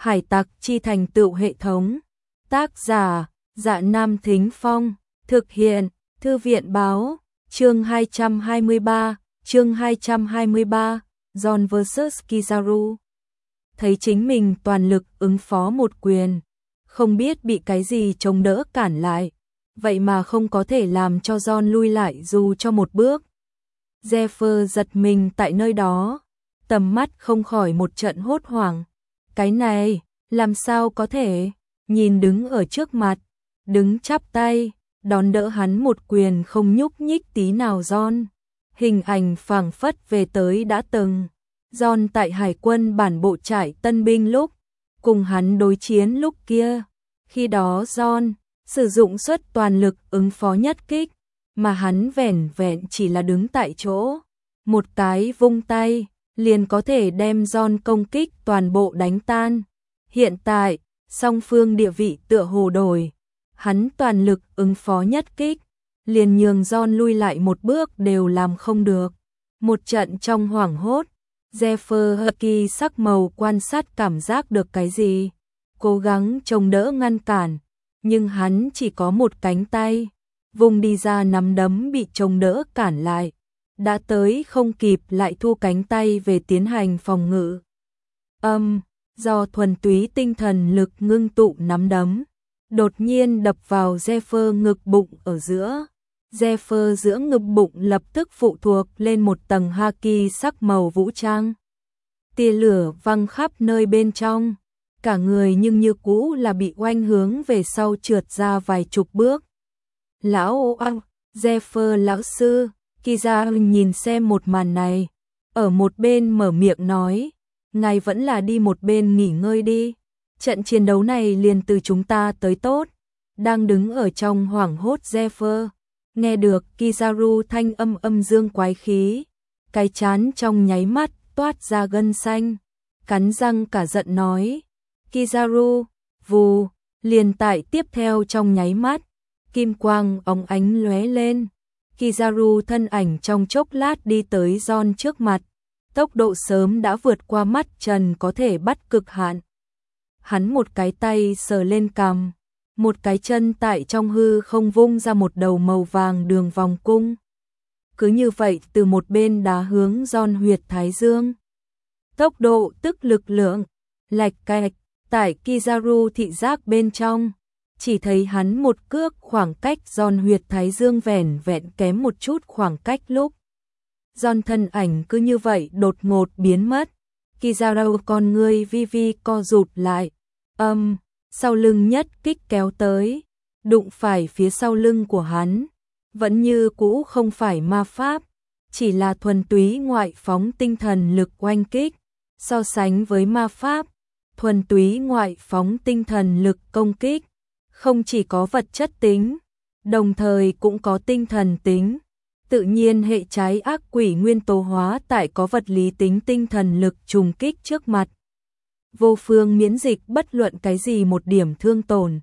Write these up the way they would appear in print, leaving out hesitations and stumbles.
Hải tặc chi thành tựu hệ thống. Tác giả, Dạ Nam Thính Phong. Thực hiện, Thư viện báo. Chương 223, John vs Kizaru. Thấy chính mình toàn lực ứng phó một quyền, không biết bị cái gì chống đỡ cản lại, vậy mà không có thể làm cho John lui lại dù cho một bước. Zephyr giật mình tại nơi đó, tầm mắt không khỏi một trận hốt hoảng. Cái này, làm sao có thể? Nhìn đứng ở trước mặt, đứng chắp tay, đón đỡ hắn một quyền không nhúc nhích tí nào John. Hình ảnh phảng phất về tới đã từng. John tại hải quân bản bộ trại tân binh lúc, cùng hắn đối chiến lúc kia. Khi đó John sử dụng suất toàn lực ứng phó nhất kích, mà hắn vẻn vẹn chỉ là đứng tại chỗ. Một cái vung tay, liền có thể đem John công kích toàn bộ đánh tan. Hiện tại, song phương địa vị tựa hồ đổi. Hắn toàn lực ứng phó nhất kích, liền nhường John lui lại một bước đều làm không được. Một trận trong hoảng hốt, Zephyr Haki sắc màu quan sát cảm giác được cái gì, cố gắng chống đỡ ngăn cản, nhưng hắn chỉ có một cánh tay, vùng đi ra nắm đấm bị chống đỡ cản lại, đã tới không kịp lại thu cánh tay về tiến hành phòng ngự. Do thuần túy tinh thần lực ngưng tụ nắm đấm, đột nhiên đập vào Zephyr ngực bụng ở giữa. Zephyr giữa ngực bụng lập tức phụ thuộc lên một tầng haki sắc màu vũ trang. Tia lửa văng khắp nơi bên trong, cả người nhưng như cũ là bị oanh hướng về sau trượt ra vài chục bước. Lão Zephyr lão sư, Kizaru nhìn xem một màn này, ở một bên mở miệng nói, ngài vẫn là đi một bên nghỉ ngơi đi. Trận chiến đấu này liền từ chúng ta tới tốt. Đang đứng ở trong hoảng hốt Zephyr, nghe được Kizaru thanh âm dương quái khí, cái chán trong nháy mắt toát ra gân xanh, cắn răng cả giận nói, Kizaru, vù, liền tại tiếp theo trong nháy mắt, kim quang óng ánh lóe lên, Kizaru thân ảnh trong chốc lát đi tới John trước mặt, tốc độ sớm đã vượt qua mắt trần có thể bắt cực hạn. Hắn một cái tay sờ lên cằm, một cái chân tại trong hư không vung ra một đầu màu vàng đường vòng cung. Cứ như vậy từ một bên đá hướng John huyệt thái dương. Tốc độ tức lực lượng, lạch cạch, tại Kizaru thị giác bên trong, chỉ thấy hắn một cước khoảng cách John huyệt thái dương vẻn vẹn kém một chút khoảng cách lúc. John thân ảnh cứ như vậy đột ngột biến mất. Kizaru con ngươi vi co rụt lại. Sau lưng nhất kích kéo tới, đụng phải phía sau lưng của hắn, vẫn như cũ không phải ma pháp, chỉ là thuần túy ngoại phóng tinh thần lực oanh kích. So sánh với ma pháp, thuần túy ngoại phóng tinh thần lực công kích, không chỉ có vật chất tính, đồng thời cũng có tinh thần tính. Tự nhiên hệ trái ác quỷ nguyên tố hóa tại có vật lý tính tinh thần lực trùng kích trước mặt. Vô phương miễn dịch bất luận cái gì một điểm thương tổn.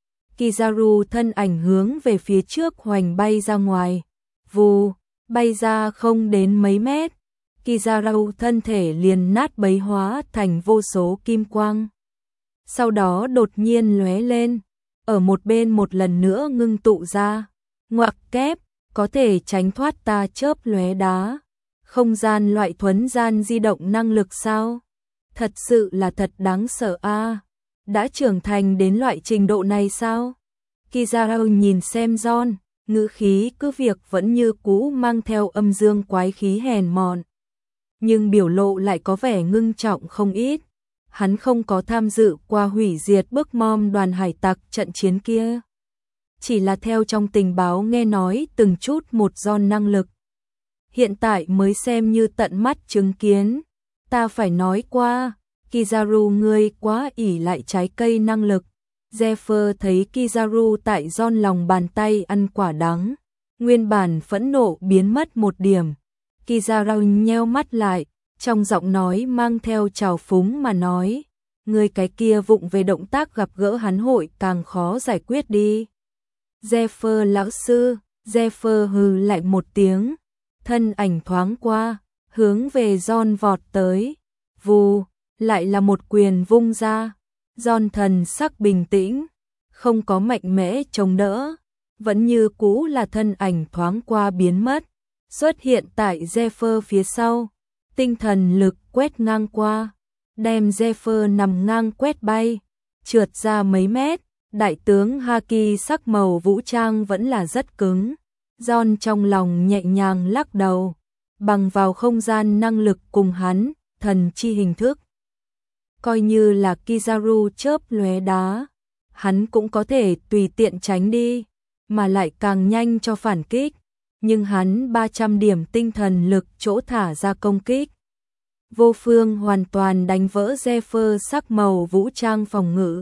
Kizaru thân ảnh hướng về phía trước hoành bay ra ngoài. Vù, bay ra không đến mấy mét. Kizaru thân thể liền nát bấy hóa thành vô số kim quang. Sau đó đột nhiên lóe lên, ở một bên một lần nữa ngưng tụ ra. Ngoặc kép, có thể tránh thoát ta chớp lóe đá. Không gian loại thuấn gian di động năng lực sao? Thật sự là thật đáng sợ a. Đã trưởng thành đến loại trình độ này sao? Kizaru nhìn xem John, ngữ khí cứ việc vẫn như cũ mang theo âm dương quái khí hèn mọn, nhưng biểu lộ lại có vẻ ngưng trọng không ít. Hắn không có tham dự qua hủy diệt bức mom đoàn hải tặc trận chiến kia, chỉ là theo trong tình báo nghe nói từng chút một John năng lực. Hiện tại mới xem như tận mắt chứng kiến. Ta phải nói qua, Kizaru ngươi quá ỷ lại trái cây năng lực. Zephyr thấy Kizaru tại John lòng bàn tay ăn quả đắng, nguyên bản phẫn nộ biến mất một điểm. Kizaru nheo mắt lại, trong giọng nói mang theo trào phúng mà nói, ngươi cái kia vụng về động tác gặp gỡ hắn hội càng khó giải quyết đi. Zephyr lão sư, Zephyr hừ lạnh một tiếng, thân ảnh thoáng qua, hướng về John vọt tới. Vù, lại là một quyền vung ra, John thần sắc bình tĩnh, không có mạnh mẽ chống đỡ, vẫn như cũ là thân ảnh thoáng qua biến mất, xuất hiện tại Zephyr phía sau, tinh thần lực quét ngang qua, đem Zephyr nằm ngang quét bay, trượt ra mấy mét. Đại tướng Haki sắc màu vũ trang vẫn là rất cứng. John trong lòng nhẹ nhàng lắc đầu, bằng vào không gian năng lực cùng hắn, thần chi hình thức. Coi như là Kizaru chớp lóe đá, hắn cũng có thể tùy tiện tránh đi, mà lại càng nhanh cho phản kích. Nhưng hắn 300 điểm tinh thần lực chỗ thả ra công kích. Vô phương hoàn toàn đánh vỡ Zephyr sắc màu vũ trang phòng ngự.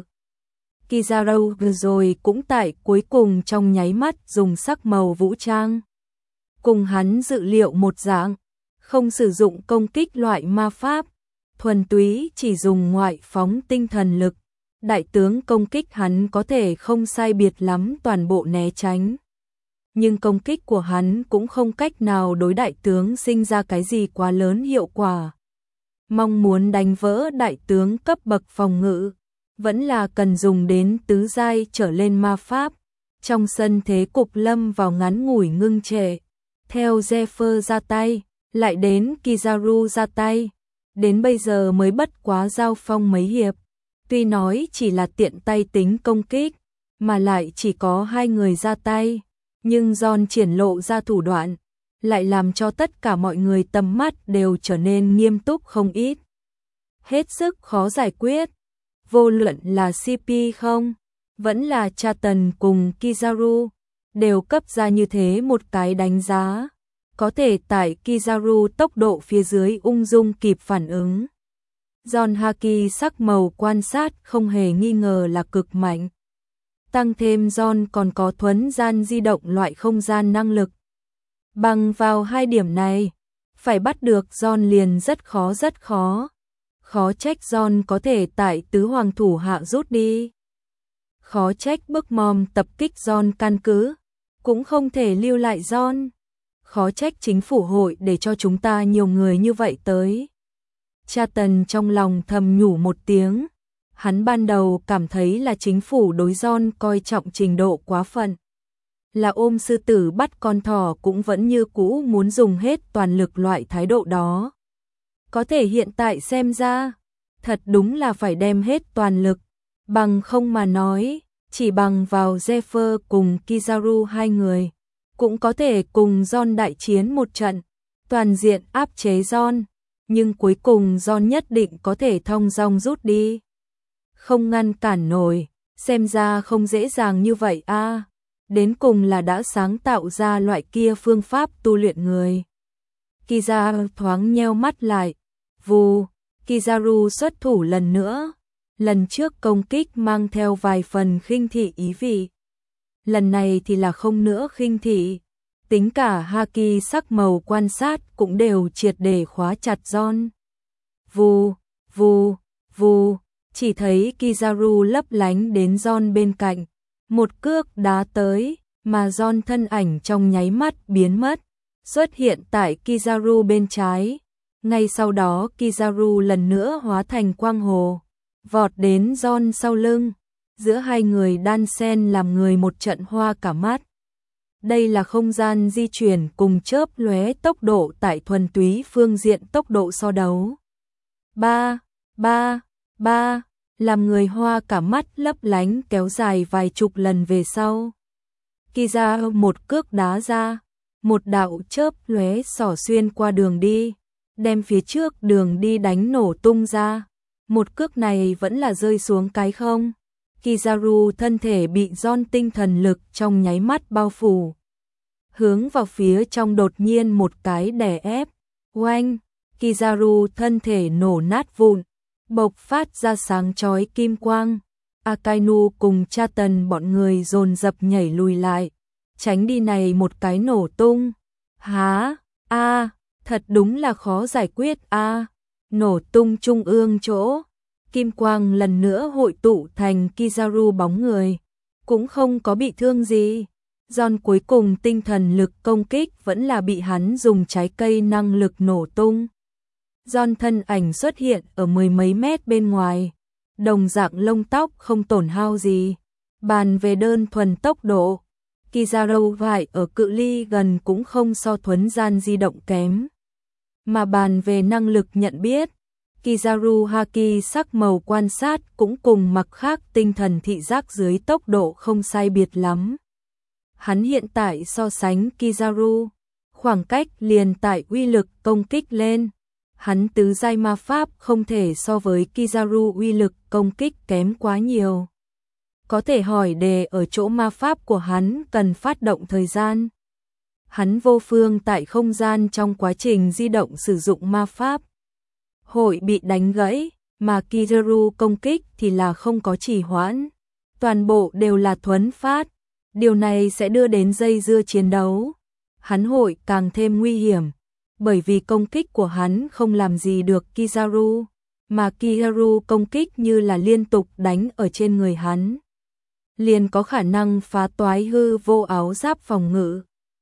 Kizaru vừa rồi cũng tại cuối cùng trong nháy mắt dùng sắc màu vũ trang. Cùng hắn dự liệu một dạng, không sử dụng công kích loại ma pháp, thuần túy chỉ dùng ngoại phóng tinh thần lực. Đại tướng công kích hắn có thể không sai biệt lắm toàn bộ né tránh. Nhưng công kích của hắn cũng không cách nào đối đại tướng sinh ra cái gì quá lớn hiệu quả. Mong muốn đánh vỡ đại tướng cấp bậc phòng ngự, vẫn là cần dùng đến tứ giai trở lên ma pháp. Trong sân thế cục lâm vào ngắn ngủi ngưng trệ. Theo Zephyr ra tay, lại đến Kizaru ra tay. Đến bây giờ mới bất quá giao phong mấy hiệp. Tuy nói chỉ là tiện tay tính công kích, mà lại chỉ có hai người ra tay. Nhưng John triển lộ ra thủ đoạn, lại làm cho tất cả mọi người tầm mắt đều trở nên nghiêm túc không ít. Hết sức khó giải quyết. Vô luận là CP không, vẫn là Charlton cùng Kizaru, đều cấp ra như thế một cái đánh giá. Có thể tại Kizaru tốc độ phía dưới ung dung kịp phản ứng. John Haki sắc màu quan sát không hề nghi ngờ là cực mạnh. Tăng thêm John còn có thuấn gian di động loại không gian năng lực. Bằng vào hai điểm này, phải bắt được John liền rất khó rất khó. Khó trách John có thể tại tứ hoàng thủ hạ rút đi. Khó trách bức mom tập kích John căn cứ, cũng không thể lưu lại John. Khó trách chính phủ hội để cho chúng ta nhiều người như vậy tới. Charlton trong lòng thầm nhủ một tiếng. Hắn ban đầu cảm thấy là chính phủ đối John coi trọng trình độ quá phận. Là ôm sư tử bắt con thỏ cũng vẫn như cũ muốn dùng hết toàn lực loại thái độ đó. Có thể hiện tại xem ra, thật đúng là phải đem hết toàn lực. Bằng không mà nói, chỉ bằng vào Zephyr cùng Kizaru hai người, cũng có thể cùng John đại chiến một trận, toàn diện áp chế John. Nhưng cuối cùng John nhất định có thể thong dong rút đi. Không ngăn cản nổi, xem ra không dễ dàng như vậy a. Đến cùng là đã sáng tạo ra loại kia phương pháp tu luyện người. Kizaru thoáng nheo mắt lại. Vù, Kizaru xuất thủ lần nữa. Lần trước công kích mang theo vài phần khinh thị ý vị. Lần này thì là không nữa khinh thị. Tính cả Haki sắc màu quan sát cũng đều triệt để khóa chặt John. Vù, vù, vù, chỉ thấy Kizaru lấp lánh đến John bên cạnh. Một cước đá tới, mà John thân ảnh trong nháy mắt biến mất, xuất hiện tại Kizaru bên trái. Ngay sau đó Kizaru lần nữa hóa thành quang hồ, vọt đến John sau lưng. Giữa hai người đan xen làm người một trận hoa cả mắt. Đây là không gian di chuyển cùng chớp lóe tốc độ tại thuần túy phương diện tốc độ so đấu. Ba, làm người hoa cả mắt lấp lánh kéo dài vài chục lần về sau. Kizaru một cước đá ra, một đạo chớp lóe xỏ xuyên qua đường đi, đem phía trước đường đi đánh nổ tung ra. Một cước này vẫn là rơi xuống cái không. Kizaru thân thể bị John tinh thần lực trong nháy mắt bao phủ. Hướng vào phía trong đột nhiên một cái đè ép. Oanh, Kizaru thân thể nổ nát vụn, bộc phát ra sáng chói kim quang. Akainu cùng Charlton bọn người dồn dập nhảy lùi lại, tránh đi này một cái nổ tung. Há, thật đúng là khó giải quyết a. Nổ tung trung ương chỗ, kim quang lần nữa hội tụ thành Kizaru bóng người, cũng không có bị thương gì. John cuối cùng tinh thần lực công kích vẫn là bị hắn dùng trái cây năng lực nổ tung. John thân ảnh xuất hiện ở mười mấy mét bên ngoài, đồng dạng lông tóc không tổn hao gì. Bàn về đơn thuần tốc độ, Kizaru vải ở cự ly gần cũng không so thuấn gian di động kém. Mà bàn về năng lực nhận biết, Kizaru Haki sắc màu quan sát cũng cùng mặc khác tinh thần thị giác dưới tốc độ không sai biệt lắm. Hắn hiện tại so sánh Kizaru, khoảng cách liền tại uy lực công kích lên. Hắn tứ giai ma pháp không thể so với Kizaru uy lực công kích kém quá nhiều. Có thể hỏi đề ở chỗ ma pháp của hắn cần phát động thời gian. Hắn vô phương tại không gian trong quá trình di động sử dụng ma pháp. Hội bị đánh gãy, mà Kizaru công kích thì là không có trì hoãn. Toàn bộ đều là thuấn phát. Điều này sẽ đưa đến dây dưa chiến đấu. Hắn hội càng thêm nguy hiểm, bởi vì công kích của hắn không làm gì được Kizaru, mà Kizaru công kích như là liên tục đánh ở trên người hắn. Liền có khả năng phá toái hư vô áo giáp phòng ngự.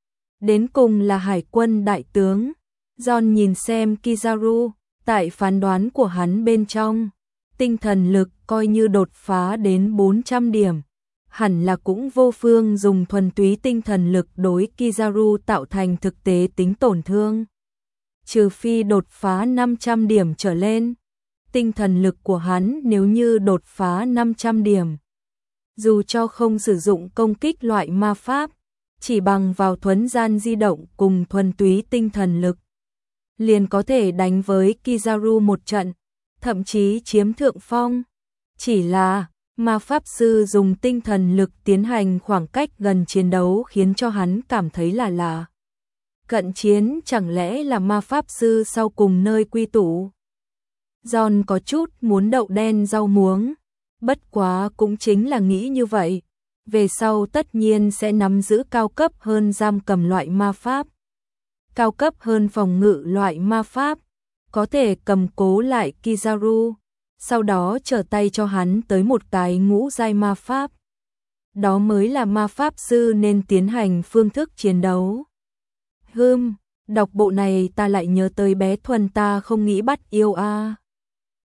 Đến cùng là hải quân đại tướng. John nhìn xem Kizaru, tại phán đoán của hắn bên trong, tinh thần lực coi như đột phá đến 400 điểm. Hẳn là cũng vô phương dùng thuần túy tinh thần lực đối Kizaru tạo thành thực tế tính tổn thương. Trừ phi đột phá 500 điểm trở lên. Tinh thần lực của hắn nếu như đột phá 500 điểm, dù cho không sử dụng công kích loại ma pháp, chỉ bằng vào thuấn gian di động cùng thuần túy tinh thần lực, liền có thể đánh với Kizaru một trận, thậm chí chiếm thượng phong. Chỉ là ma pháp sư dùng tinh thần lực tiến hành khoảng cách gần chiến đấu khiến cho hắn cảm thấy là lạ. Cận chiến chẳng lẽ là ma pháp sư sau cùng nơi quy tụ? John có chút muốn đậu đen rau muống, bất quá cũng chính là nghĩ như vậy. Về sau tất nhiên sẽ nắm giữ cao cấp hơn giam cầm loại ma pháp, cao cấp hơn phòng ngự loại ma pháp, có thể cầm cố lại Kizaru, sau đó trở tay cho hắn tới một cái ngũ giai ma pháp. Đó mới là ma pháp sư nên tiến hành phương thức chiến đấu. Đọc bộ này ta lại nhớ tới bé Thuần ta không nghĩ bắt yêu a.